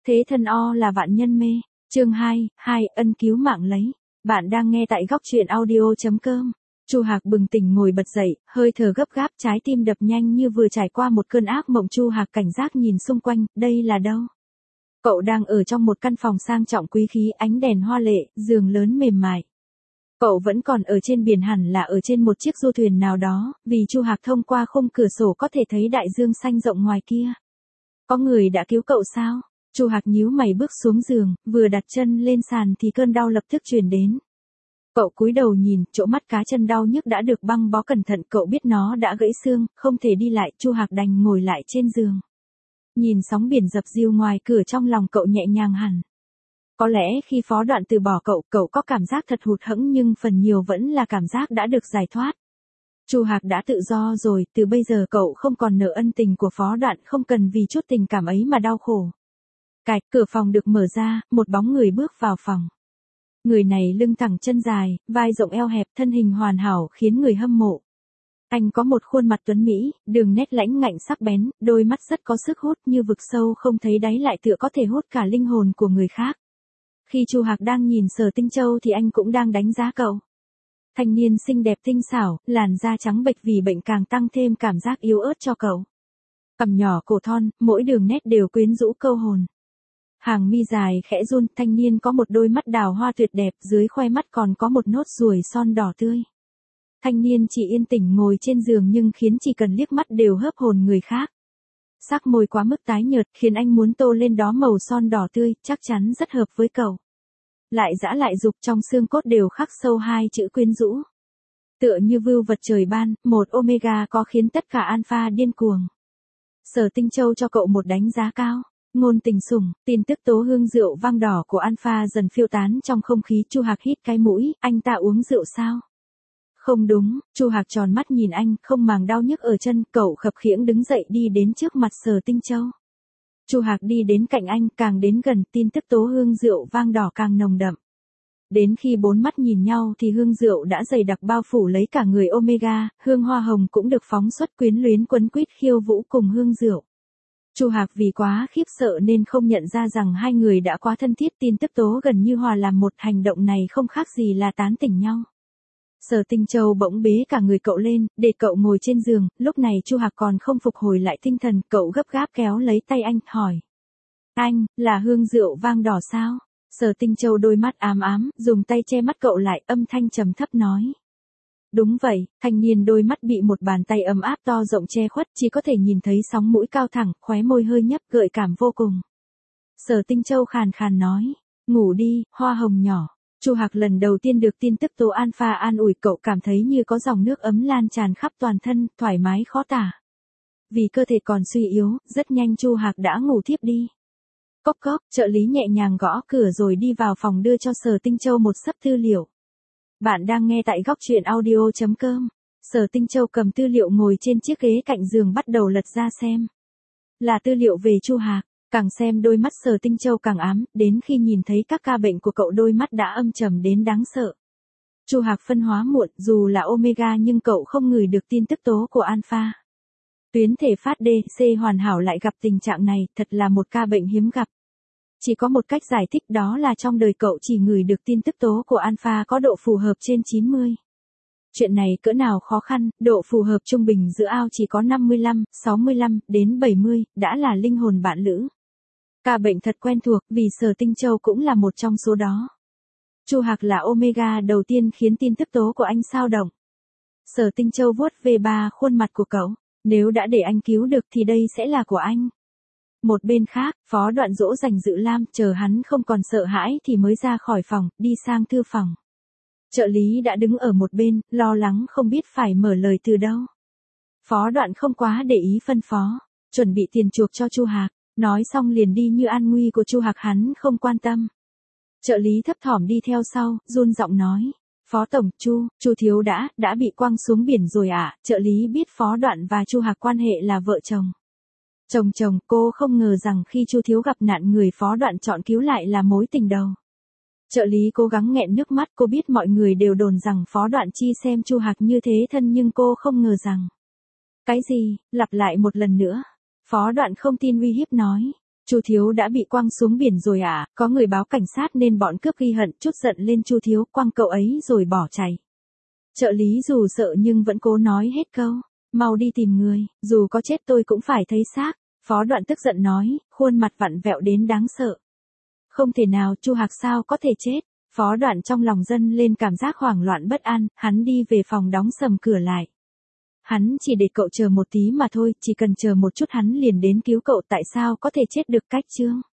Thế thân o là vạn nhân mê. Chương 2, ân cứu mạng lấy. Bạn đang nghe tại góc truyện audio.com. Chu Hạc bừng tỉnh ngồi bật dậy, hơi thở gấp gáp, trái tim đập nhanh như vừa trải qua một cơn ác mộng. Chu Hạc cảnh giác nhìn xung quanh, đây là đâu? Cậu đang ở trong một căn phòng sang trọng quý khí, ánh đèn hoa lệ, giường lớn mềm mại. Cậu vẫn còn ở trên biển, hẳn là ở trên một chiếc du thuyền nào đó, vì Chu Hạc thông qua khung cửa sổ có thể thấy đại dương xanh rộng ngoài kia. Có người đã cứu cậu sao? Chu Hạc nhíu mày bước xuống giường, vừa đặt chân lên sàn thì cơn đau lập tức truyền đến. Cậu cúi đầu nhìn, chỗ mắt cá chân đau nhức đã được băng bó cẩn thận, cậu biết nó đã gãy xương, không thể đi lại. Chu Hạc đành ngồi lại trên giường. Nhìn sóng biển dập dìu ngoài cửa, trong lòng cậu nhẹ nhàng hẳn. Có lẽ khi Phó Đoạn từ bỏ cậu có cảm giác thật hụt hẫng, nhưng phần nhiều vẫn là cảm giác đã được giải thoát. Chu Hạc đã tự do rồi, từ bây giờ cậu không còn nợ ân tình của Phó Đoạn, không cần vì chút tình cảm ấy mà đau khổ. Cạch, cửa phòng được mở ra, một bóng người bước vào phòng. Người này lưng thẳng chân dài, vai rộng eo hẹp, thân hình hoàn hảo khiến người hâm mộ. Anh có một khuôn mặt tuấn mỹ, đường nét lãnh ngạnh sắc bén, đôi mắt rất có sức hút như vực sâu không thấy đáy, lại tựa có thể hút cả linh hồn của người khác. Khi Chu Hạc đang nhìn Sở Tinh Châu thì anh cũng đang đánh giá cậu. Thanh niên xinh đẹp tinh xảo, làn da trắng bệch vì bệnh càng tăng thêm cảm giác yếu ớt cho cậu. Cằm nhỏ cổ thon, mỗi đường nét đều quyến rũ câu hồn. Hàng mi dài khẽ run, thanh niên có một đôi mắt đào hoa tuyệt đẹp, dưới khoe mắt còn có một nốt ruồi son đỏ tươi. Thanh niên chỉ yên tĩnh ngồi trên giường nhưng khiến chỉ cần liếc mắt đều hớp hồn người khác. Sắc môi quá mức tái nhợt khiến anh muốn tô lên đó màu son đỏ tươi, chắc chắn rất hợp với cậu. Lại dã lại dục, trong xương cốt đều khắc sâu hai chữ quyến rũ. Tựa như vưu vật trời ban, một omega có khiến tất cả alpha điên cuồng. Sở Tinh Châu cho cậu một đánh giá cao. Ngôn tình sủng, tin tức tố hương rượu vang đỏ của alpha dần phiêu tán trong không khí. Chu Hạc hít cái mũi, anh ta uống rượu sao? Không đúng. Chu Hạc tròn mắt nhìn anh, không màng đau nhức ở chân, cậu khập khiễng đứng dậy đi đến trước mặt Sở Tinh Châu. Chu Hạc đi đến cạnh anh, càng đến gần, tin tức tố hương rượu vang đỏ càng nồng đậm. Đến khi bốn mắt nhìn nhau thì hương rượu đã dày đặc bao phủ lấy cả người omega, hương hoa hồng cũng được phóng xuất quyến luyến quấn quýt khiêu vũ cùng hương rượu. Chu Hạc vì quá khiếp sợ nên không nhận ra rằng hai người đã quá thân thiết, tin tức tố gần như hòa làm một, hành động này không khác gì là tán tỉnh nhau. Sở Tinh Châu bỗng bế cả người cậu lên, để cậu ngồi trên giường, lúc này Chu Hạc còn không phục hồi lại tinh thần, cậu gấp gáp kéo lấy tay anh, hỏi. Anh, là hương rượu vang đỏ sao? Sở Tinh Châu đôi mắt ám ám, dùng tay che mắt cậu lại, âm thanh trầm thấp nói. Đúng vậy, thanh niên đôi mắt bị một bàn tay ấm áp to rộng che khuất, chỉ có thể nhìn thấy sóng mũi cao thẳng, khóe môi hơi nhấp, gợi cảm vô cùng. Sở Tinh Châu khàn khàn nói, ngủ đi, hoa hồng nhỏ. Chu Hạc lần đầu tiên được tin tức tố alpha an ủi, cậu cảm thấy như có dòng nước ấm lan tràn khắp toàn thân, thoải mái khó tả. Vì cơ thể còn suy yếu, rất nhanh Chu Hạc đã ngủ thiếp đi. Cốc cốc, trợ lý nhẹ nhàng gõ cửa rồi đi vào phòng đưa cho Sở Tinh Châu một xấp tư liệu. Bạn đang nghe tại góc truyện audio.com. Sở Tinh Châu cầm tư liệu ngồi trên chiếc ghế cạnh giường bắt đầu lật ra xem. Là tư liệu về Chu Hạc, càng xem đôi mắt Sở Tinh Châu càng ám, đến khi nhìn thấy các ca bệnh của cậu đôi mắt đã âm trầm đến đáng sợ. Chu Hạc phân hóa muộn, dù là omega nhưng cậu không ngửi được tin tức tố của alpha. Tuyến thể phát D, C hoàn hảo lại gặp tình trạng này, thật là một ca bệnh hiếm gặp. Chỉ có một cách giải thích, đó là trong đời cậu chỉ ngửi được tin tức tố của alpha có độ phù hợp trên 90. Chuyện này cỡ nào khó khăn, độ phù hợp trung bình giữa ao chỉ có 55, 65, đến 70, đã là linh hồn bạn lữ. Ca bệnh thật quen thuộc, vì Sở Tinh Châu cũng là một trong số đó. Chu Hạc là omega đầu tiên khiến tin tức tố của anh xao động. Sở Tinh Châu vuốt về ba khuôn mặt của cậu, nếu đã để anh cứu được thì đây sẽ là của anh. Một bên khác, Phó Đoạn dỗ dành Dự Lam, chờ hắn không còn sợ hãi thì mới ra khỏi phòng, đi sang thư phòng. Trợ lý đã đứng ở một bên, lo lắng không biết phải mở lời từ đâu. Phó Đoạn không quá để ý phân phó, chuẩn bị tiền chuộc cho Chu Hạc, nói xong liền đi, như an nguy của Chu Hạc hắn không quan tâm. Trợ lý thấp thỏm đi theo sau, run giọng nói, Phó Tổng, Chu thiếu đã bị quăng xuống biển rồi ạ. Trợ lý biết Phó Đoạn và Chu Hạc quan hệ là vợ chồng. Chồng, cô không ngờ rằng khi Chu thiếu gặp nạn, người Phó Đoạn chọn cứu lại là mối tình đầu. Trợ lý cố gắng nghẹn nước mắt, cô biết mọi người đều đồn rằng Phó Đoạn chi xem Chu Hạc như thế thân, nhưng cô không ngờ rằng. Cái gì? Lặp lại một lần nữa. Phó Đoạn không tin, uy hiếp nói. Chu Thiếu đã bị quăng xuống biển rồi à, có người báo cảnh sát nên bọn cướp ghi hận, trút giận lên Chu Thiếu, quăng cậu ấy rồi bỏ chạy. Trợ lý dù sợ nhưng vẫn cố nói hết câu, mau đi tìm người, dù có chết tôi cũng phải thấy xác. Phó Đoạn tức giận nói, khuôn mặt vặn vẹo đến đáng sợ. Không thể nào, Chu Hạc sao có thể chết? Phó Đoạn trong lòng dâng lên cảm giác hoảng loạn bất an, hắn đi về phòng đóng sầm cửa lại. Hắn chỉ để cậu chờ một tí mà thôi, chỉ cần chờ một chút hắn liền đến cứu cậu, tại sao có thể chết được cách Chương.